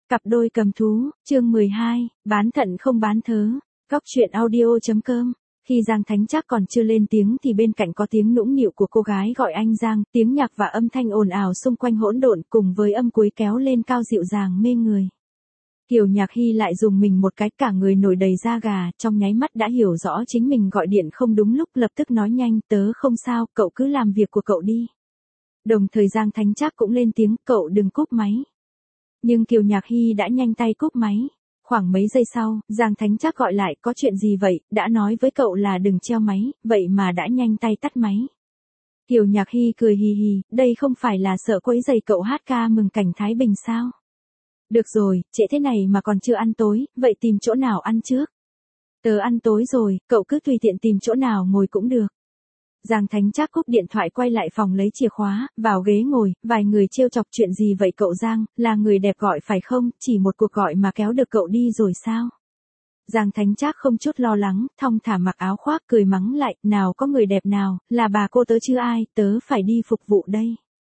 Cặp đôi cầm thú, chương 12, bán thận không bán thớ. Góc truyện audio.com. Khi Giang Thánh Trác còn chưa lên tiếng thì bên cạnh có tiếng nũng nịu của cô gái gọi anh Giang, tiếng nhạc và âm thanh ồn ào xung quanh hỗn độn cùng với âm cuối kéo lên cao dịu dàng mê người. Kiều Nhạc Hy lại dùng mình một cái, cả người nổi đầy da gà, trong nháy mắt đã hiểu rõ chính mình gọi điện không đúng lúc, lập tức nói nhanh, tớ không sao, cậu cứ làm việc của cậu đi. Đồng thời Giang Thánh Trác cũng lên tiếng, cậu đừng cúp máy. Nhưng Kiều Nhạc Hy đã nhanh tay cúp máy. Khoảng mấy giây sau, Giang Thánh Trác gọi lại, có chuyện gì vậy, đã nói với cậu là đừng treo máy, vậy mà đã nhanh tay tắt máy. Kiều Nhạc Hy cười hì hì, đây không phải là sợ quấy rầy cậu hát ca mừng cảnh Thái Bình sao? Được rồi, trễ thế này mà còn chưa ăn tối, vậy tìm chỗ nào ăn trước? Tớ ăn tối rồi, cậu cứ tùy tiện tìm chỗ nào ngồi cũng được. Giang Thánh Trác cúp điện thoại quay lại phòng lấy chìa khóa, vào ghế ngồi, vài người trêu chọc chuyện gì vậy cậu Giang, là người đẹp gọi phải không, chỉ một cuộc gọi mà kéo được cậu đi rồi sao? Giang Thánh Trác không chút lo lắng, thong thả mặc áo khoác cười mắng lại, nào có người đẹp nào, là bà cô tớ chứ ai, tớ phải đi phục vụ đây.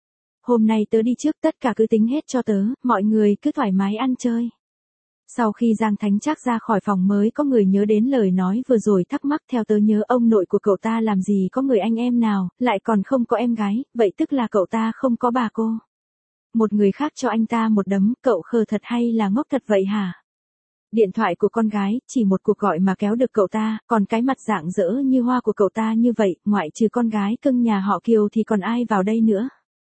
Hôm nay tớ đi trước, tất cả cứ tính hết cho tớ, mọi người cứ thoải mái ăn chơi. Sau khi Giang Thánh Trác ra khỏi phòng mới có người nhớ đến lời nói vừa rồi, thắc mắc, theo tớ nhớ ông nội của cậu ta làm gì có người anh em nào, lại còn không có em gái, vậy tức là cậu ta không có bà cô. Một người khác cho anh ta một đấm, cậu khờ thật hay là ngốc thật vậy hả? Điện thoại của con gái, chỉ một cuộc gọi mà kéo được cậu ta, còn cái mặt rạng rỡ như hoa của cậu ta như vậy, ngoại trừ con gái cưng nhà họ Kiều thì còn ai vào đây nữa?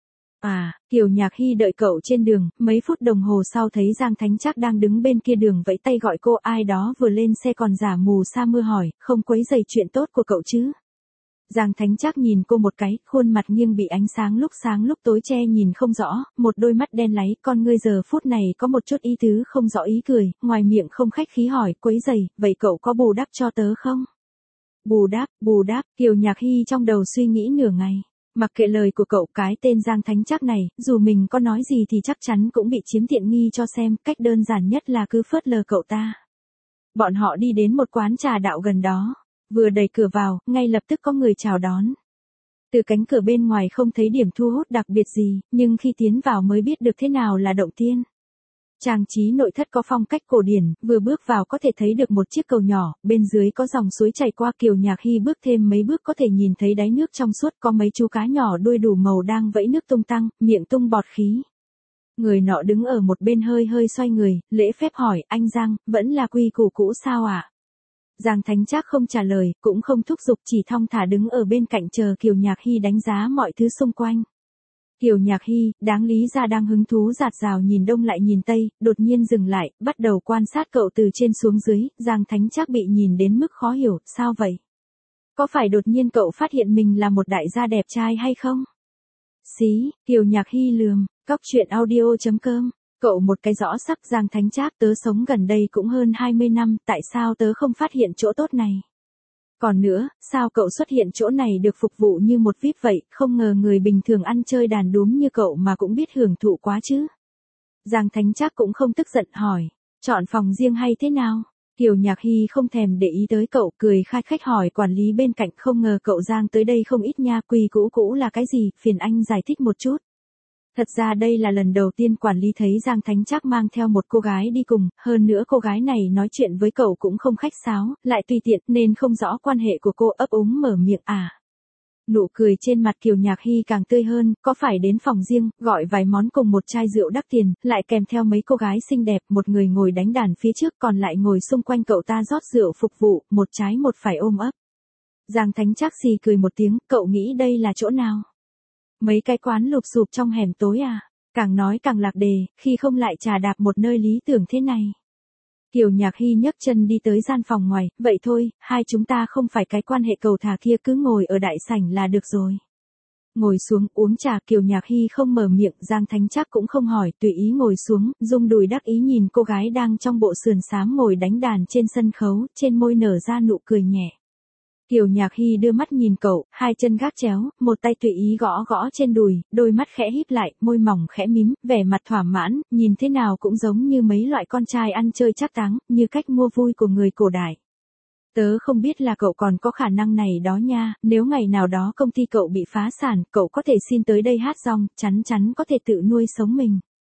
À, Kiều Nhạc Hy đợi cậu trên đường, mấy phút đồng hồ sau thấy Giang Thánh Trác đang đứng bên kia đường vẫy tay gọi cô, ai đó vừa lên xe còn giả mù sa mưa hỏi, không quấy rầy chuyện tốt của cậu chứ? Giang Thánh Trác nhìn cô một cái, khuôn mặt nghiêng bị ánh sáng lúc tối che nhìn không rõ, một đôi mắt đen láy, con ngươi giờ phút này có một chút ý tứ không rõ ý cười, ngoài miệng không khách khí hỏi, quấy rầy, vậy cậu có bù đắp cho tớ không? Bù đắp, Kiều Nhạc Hy trong đầu suy nghĩ nửa ngày. Mặc kệ lời của cậu, cái tên Giang Thánh Trác này, dù mình có nói gì thì chắc chắn cũng bị chiếm tiện nghi cho xem, cách đơn giản nhất là cứ phớt lờ cậu ta. Bọn họ đi đến một quán trà đạo gần đó, vừa đẩy cửa vào, ngay lập tức có người chào đón. Từ cánh cửa bên ngoài không thấy điểm thu hút đặc biệt gì, nhưng khi tiến vào mới biết được thế nào là động tiên. Trang trí nội thất có phong cách cổ điển, vừa bước vào có thể thấy được một chiếc cầu nhỏ, bên dưới có dòng suối chảy qua. Kiều Nhạc Hy bước thêm mấy bước có thể nhìn thấy đáy nước trong suốt, có mấy chú cá nhỏ đuôi đủ màu đang vẫy nước tung tăng, miệng tung bọt khí. Người nọ đứng ở một bên hơi xoay người, lễ phép hỏi, anh Giang, vẫn là quy củ cũ sao ạ? Giang Thánh Trác không trả lời, cũng không thúc giục, chỉ thong thả đứng ở bên cạnh chờ Kiều Nhạc Hy đánh giá mọi thứ xung quanh. Kiều Nhạc Hy, đáng lý ra đang hứng thú rạt rào nhìn đông lại nhìn tây, đột nhiên dừng lại, bắt đầu quan sát cậu từ trên xuống dưới. Giang Thánh Trác bị nhìn đến mức khó hiểu, sao vậy? Có phải đột nhiên cậu phát hiện mình là một đại gia đẹp trai hay không? Xí, Kiều Nhạc Hy lườm, góc truyện audio.com. Cậu một cái rõ sắc, Giang Thánh Trác, tớ sống gần đây cũng hơn 20 năm, tại sao tớ không phát hiện chỗ tốt này? Còn nữa, sao cậu xuất hiện chỗ này được phục vụ như một VIP vậy, không ngờ người bình thường ăn chơi đàn đúm như cậu mà cũng biết hưởng thụ quá chứ. Giang Thánh Trác cũng không tức giận hỏi, chọn phòng riêng hay thế nào? Kiều Nhạc Hy không thèm để ý tới cậu, cười khai khách hỏi quản lý bên cạnh, không ngờ cậu Giang tới đây không ít nha, quy cũ là cái gì, phiền anh giải thích một chút. Thật ra đây là lần đầu tiên quản lý thấy Giang Thánh Trác mang theo một cô gái đi cùng, hơn nữa cô gái này nói chuyện với cậu cũng không khách sáo, lại tùy tiện nên không rõ quan hệ của cô, ấp úng mở miệng à. Nụ cười trên mặt Kiều Nhạc Hy càng tươi hơn, có phải đến phòng riêng, gọi vài món cùng một chai rượu đắt tiền, lại kèm theo mấy cô gái xinh đẹp, một người ngồi đánh đàn phía trước còn lại ngồi xung quanh cậu ta rót rượu phục vụ, một trái một phải ôm ấp. Giang Thánh Trác xì cười một tiếng, cậu nghĩ đây là chỗ nào? Mấy cái quán lụp xụp trong hẻm tối à? Càng nói càng lạc đề, khi không lại trà đạp một nơi lý tưởng thế này. Kiều Nhạc Hy nhấc chân đi tới gian phòng ngoài, vậy thôi, hai chúng ta không phải cái quan hệ cầu thả kia, cứ ngồi ở đại sảnh là được rồi. Ngồi xuống uống trà, Kiều Nhạc Hy không mở miệng, Giang Thánh Trác cũng không hỏi, tùy ý ngồi xuống, rung đùi đắc ý nhìn cô gái đang trong bộ sườn xám ngồi đánh đàn trên sân khấu, trên môi nở ra nụ cười nhẹ. Kiều Nhạc Hy đưa mắt nhìn cậu, hai chân gác chéo, một tay tùy ý gõ trên đùi, đôi mắt khẽ híp lại, môi mỏng khẽ mím, vẻ mặt thỏa mãn, nhìn thế nào cũng giống như mấy loại con trai ăn chơi trác táng, như cách mua vui của người cổ đại. Tớ không biết là cậu còn có khả năng này đó nha, nếu ngày nào đó công ty cậu bị phá sản, cậu có thể xin tới đây hát rong, chắn có thể tự nuôi sống mình.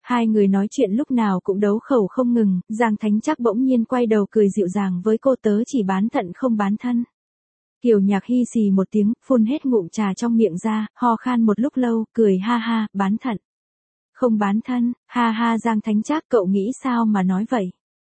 Hai người nói chuyện lúc nào cũng đấu khẩu không ngừng, Giang Thánh Trác bỗng nhiên quay đầu cười dịu dàng với cô, tớ chỉ bán thận không bán thân. Kiều Nhạc Hy xì một tiếng, phun hết ngụm trà trong miệng ra, ho khan một lúc lâu, cười ha ha, bán thận. Không bán thân, ha ha. Giang Thánh Trác, cậu nghĩ sao mà nói vậy?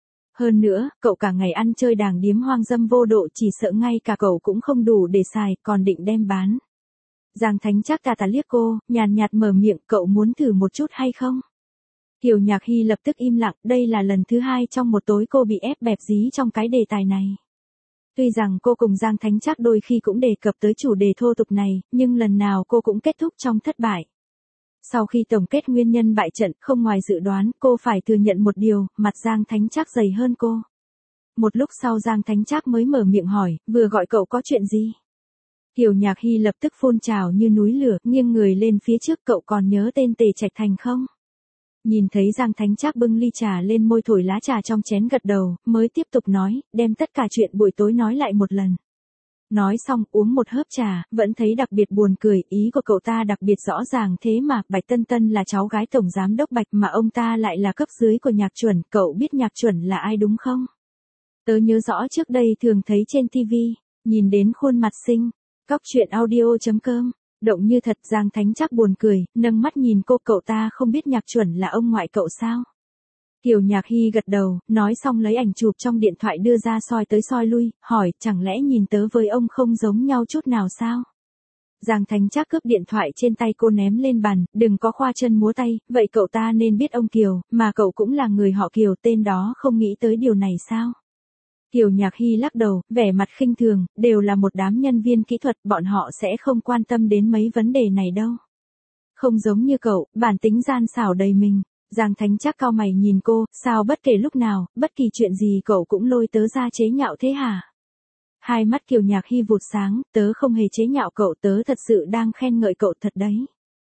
Hơn nữa, cậu cả ngày ăn chơi đàng điếm hoang dâm vô độ, chỉ sợ ngay cả cậu cũng không đủ để xài, còn định đem bán. Giang Thánh Trác tà tà liếc cô, nhàn nhạt mở miệng, cậu muốn thử một chút hay không? Kiều Nhạc Hy lập tức im lặng, đây là lần thứ hai trong một tối cô bị ép bẹp dí trong cái đề tài này. Tuy rằng cô cùng Giang Thánh Trác đôi khi cũng đề cập tới chủ đề thô tục này, nhưng lần nào cô cũng kết thúc trong thất bại. Sau khi tổng kết nguyên nhân bại trận, không ngoài dự đoán, cô phải thừa nhận một điều, mặt Giang Thánh Trác dày hơn cô. Một lúc sau Giang Thánh Trác mới mở miệng hỏi, vừa gọi cậu có chuyện gì? Kiều Nhạc Hy lập tức phun trào như núi lửa, nghiêng người lên phía trước, cậu còn nhớ tên Tề Trạch Thành không? Nhìn thấy Giang Thánh Trác bưng ly trà lên môi, thổi lá trà trong chén, gật đầu, mới tiếp tục nói, đem tất cả chuyện buổi tối nói lại một lần. Nói xong uống một hớp trà, vẫn thấy đặc biệt buồn cười, ý của cậu ta đặc biệt rõ ràng thế mà, Bạch Tân Tân là cháu gái tổng giám đốc Bạch mà ông ta lại là cấp dưới của Nhạc Chuẩn, cậu biết Nhạc Chuẩn là ai đúng không? Tớ nhớ rõ trước đây thường thấy trên TV, nhìn đến khuôn mặt xinh. Cóc truyện audio.com, động như thật. Giang Thánh Trác buồn cười, nâng mắt nhìn cô, cậu ta không biết Nhạc Chuẩn là ông ngoại cậu sao? Kiều Nhạc Hy gật đầu, nói xong lấy ảnh chụp trong điện thoại đưa ra soi tới soi lui, hỏi, chẳng lẽ nhìn tớ với ông không giống nhau chút nào sao? Giang Thánh Trác cướp điện thoại trên tay cô ném lên bàn, đừng có khoa chân múa tay, vậy cậu ta nên biết ông Kiều, mà cậu cũng là người họ Kiều, tên đó không nghĩ tới điều này sao? Kiều Nhạc Hy lắc đầu, vẻ mặt khinh thường, đều là một đám nhân viên kỹ thuật, bọn họ sẽ không quan tâm đến mấy vấn đề này đâu. Không giống như cậu, bản tính gian xảo đầy mình. Giang Thánh Trác cau mày nhìn cô, sao bất kể lúc nào, bất kỳ chuyện gì cậu cũng lôi tớ ra chế nhạo thế hả? Hai mắt Kiều Nhạc Hy vụt sáng, tớ không hề chế nhạo cậu, tớ thật sự đang khen ngợi cậu thật đấy.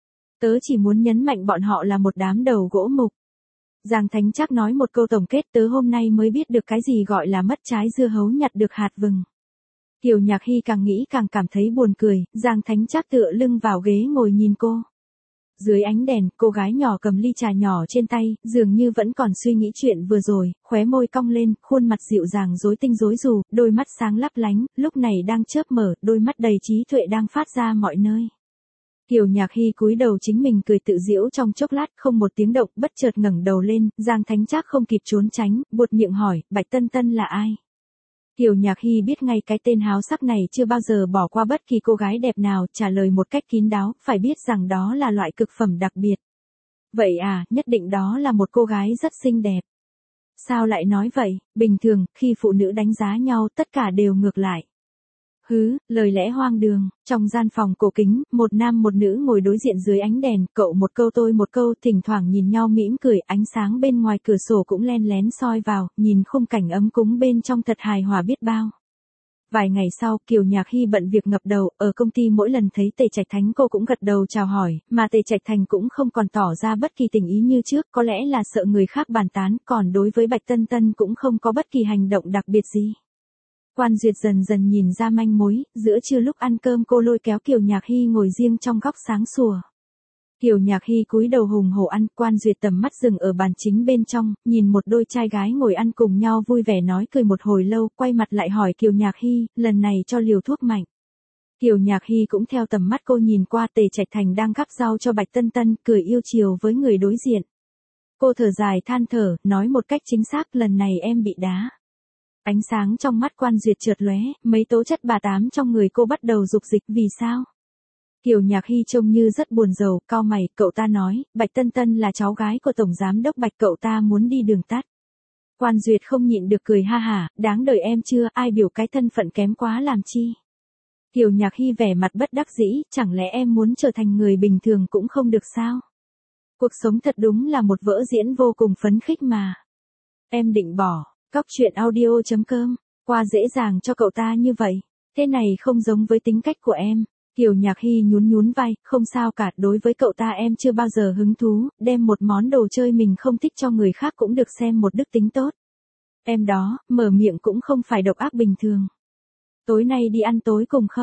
Tớ chỉ muốn nhấn mạnh bọn họ là một đám đầu gỗ mục. Giang Thánh Trác nói một câu tổng kết, tớ hôm nay mới biết được cái gì gọi là mất trái dưa hấu nhặt được hạt vừng. Kiều Nhạc Hy càng nghĩ càng cảm thấy buồn cười, Giang Thánh Trác tựa lưng vào ghế ngồi nhìn cô. Dưới ánh đèn, cô gái nhỏ cầm ly trà nhỏ trên tay, dường như vẫn còn suy nghĩ chuyện vừa rồi, khóe môi cong lên, khuôn mặt dịu dàng rối tinh rối rù, đôi mắt sáng lấp lánh, lúc này đang chớp mở, đôi mắt đầy trí tuệ đang phát ra mọi nơi. Kiều Nhạc Hy cúi đầu chính mình cười tự giễu trong chốc lát, không một tiếng động, bất chợt ngẩng đầu lên, Giang Thánh Trác không kịp trốn tránh, buột miệng hỏi, Bạch Tân Tân là ai? Kiều Nhạc Hy biết ngay cái tên háo sắc này chưa bao giờ bỏ qua bất kỳ cô gái đẹp nào, trả lời một cách kín đáo, phải biết rằng đó là loại cực phẩm đặc biệt. Vậy à, nhất định đó là một cô gái rất xinh đẹp. Sao lại nói vậy, bình thường, khi phụ nữ đánh giá nhau, tất cả đều ngược lại. Hứ, lời lẽ hoang đường, trong gian phòng cổ kính, một nam một nữ ngồi đối diện dưới ánh đèn, cậu một câu tôi một câu, thỉnh thoảng nhìn nhau mỉm cười, ánh sáng bên ngoài cửa sổ cũng len lén soi vào, nhìn khung cảnh ấm cúng bên trong thật hài hòa biết bao. Vài ngày sau, Kiều Nhạc Hy bận việc ngập đầu, ở công ty mỗi lần thấy Tề Trạch Thánh cô cũng gật đầu chào hỏi, mà Tề Trạch Thành cũng không còn tỏ ra bất kỳ tình ý như trước, có lẽ là sợ người khác bàn tán, còn đối với Bạch Tân Tân cũng không có bất kỳ hành động đặc biệt gì. Quan Duyệt dần dần nhìn ra manh mối, giữa trưa lúc ăn cơm cô lôi kéo Kiều Nhạc Hy ngồi riêng trong góc sáng sủa. Kiều Nhạc Hy cúi đầu hùng hổ ăn, Quan Duyệt tầm mắt dừng ở bàn chính bên trong, nhìn một đôi trai gái ngồi ăn cùng nhau vui vẻ nói cười một hồi lâu, quay mặt lại hỏi Kiều Nhạc Hy, lần này cho liều thuốc mạnh. Kiều Nhạc Hy cũng theo tầm mắt cô nhìn qua, Tề Trạch Thành đang gắp rau cho Bạch Tân Tân, cười yêu chiều với người đối diện. Cô thở dài than thở, nói một cách chính xác, lần này em bị đá. Ánh sáng trong mắt Quan Duyệt chợt lóe, mấy tố chất bà tám trong người cô bắt đầu dục dịch, vì sao? Kiều Nhạc Hy trông như rất buồn rầu, cau mày, cậu ta nói, Bạch Tân Tân là cháu gái của Tổng Giám Đốc Bạch, cậu ta muốn đi đường tắt. Quan Duyệt không nhịn được cười ha hả, đáng đời em chưa, ai biểu cái thân phận kém quá làm chi. Kiều Nhạc Hy vẻ mặt bất đắc dĩ, chẳng lẽ em muốn trở thành người bình thường cũng không được sao? Cuộc sống thật đúng là một vở diễn vô cùng phấn khích mà. Em định bỏ. Cóc truyện audio.com, qua dễ dàng cho cậu ta như vậy. Thế này không giống với tính cách của em. Kiều Nhạc Hy nhún nhún vai, không sao cả, đối với cậu ta em chưa bao giờ hứng thú, đem một món đồ chơi mình không thích cho người khác cũng được xem một đức tính tốt. Em đó, mở miệng cũng không phải độc ác bình thường. Tối nay đi ăn tối cùng không?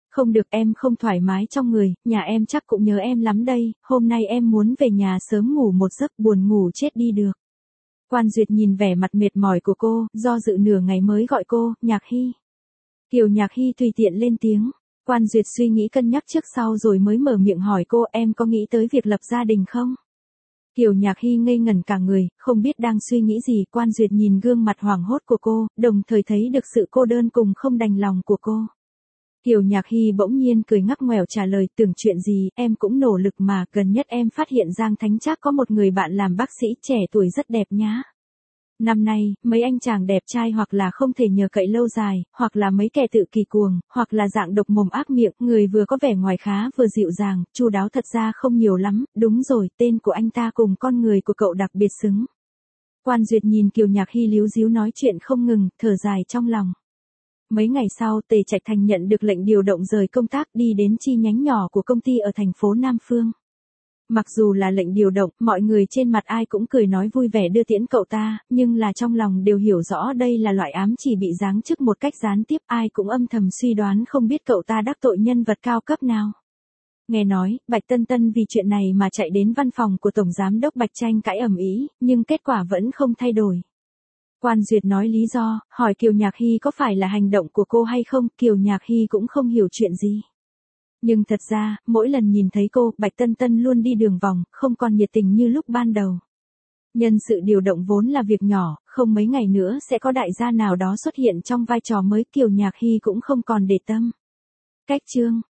Không được, em không thoải mái trong người, nhà em chắc cũng nhớ em lắm đây, hôm nay em muốn về nhà sớm ngủ một giấc, buồn ngủ chết đi được. Quan Duyệt nhìn vẻ mặt mệt mỏi của cô, do dự nửa ngày mới gọi cô, Nhạc Hy. Kiều Nhạc Hy tùy tiện lên tiếng. Quan Duyệt suy nghĩ cân nhắc trước sau rồi mới mở miệng hỏi cô, em có nghĩ tới việc lập gia đình không? Kiều Nhạc Hy ngây ngẩn cả người, không biết đang suy nghĩ gì. Quan Duyệt nhìn gương mặt hoảng hốt của cô, đồng thời thấy được sự cô đơn cùng không đành lòng của cô. Kiều Nhạc Hy bỗng nhiên cười ngắc ngoẻo trả lời, tưởng chuyện gì, em cũng nỗ lực mà, gần nhất em phát hiện Giang Thánh Trác có một người bạn làm bác sĩ trẻ tuổi rất đẹp nhá. Năm nay, mấy anh chàng đẹp trai hoặc là không thể nhờ cậy lâu dài, hoặc là mấy kẻ tự kỳ cuồng, hoặc là dạng độc mồm ác miệng, người vừa có vẻ ngoài khá vừa dịu dàng, chu đáo thật ra không nhiều lắm, đúng rồi, tên của anh ta cùng con người của cậu đặc biệt xứng. Quan Duyệt nhìn Kiều Nhạc Hy líu díu nói chuyện không ngừng, thở dài trong lòng. Mấy ngày sau, Tề Trạch Thành nhận được lệnh điều động rời công tác đi đến chi nhánh nhỏ của công ty ở thành phố Nam Phương. Mặc dù là lệnh điều động, mọi người trên mặt ai cũng cười nói vui vẻ đưa tiễn cậu ta, nhưng là trong lòng đều hiểu rõ đây là loại ám chỉ bị giáng chức một cách gián tiếp, ai cũng âm thầm suy đoán không biết cậu ta đắc tội nhân vật cao cấp nào. Nghe nói, Bạch Tân Tân vì chuyện này mà chạy đến văn phòng của Tổng Giám đốc Bạch tranh cãi ầm ĩ, nhưng kết quả vẫn không thay đổi. Quan Duyệt nói lý do, hỏi Kiều Nhạc Hy có phải là hành động của cô hay không, Kiều Nhạc Hy cũng không hiểu chuyện gì. Nhưng thật ra, mỗi lần nhìn thấy cô, Bạch Tân Tân luôn đi đường vòng, không còn nhiệt tình như lúc ban đầu. Nhân sự điều động vốn là việc nhỏ, không mấy ngày nữa sẽ có đại gia nào đó xuất hiện trong vai trò mới, Kiều Nhạc Hy cũng không còn để tâm. Cách chương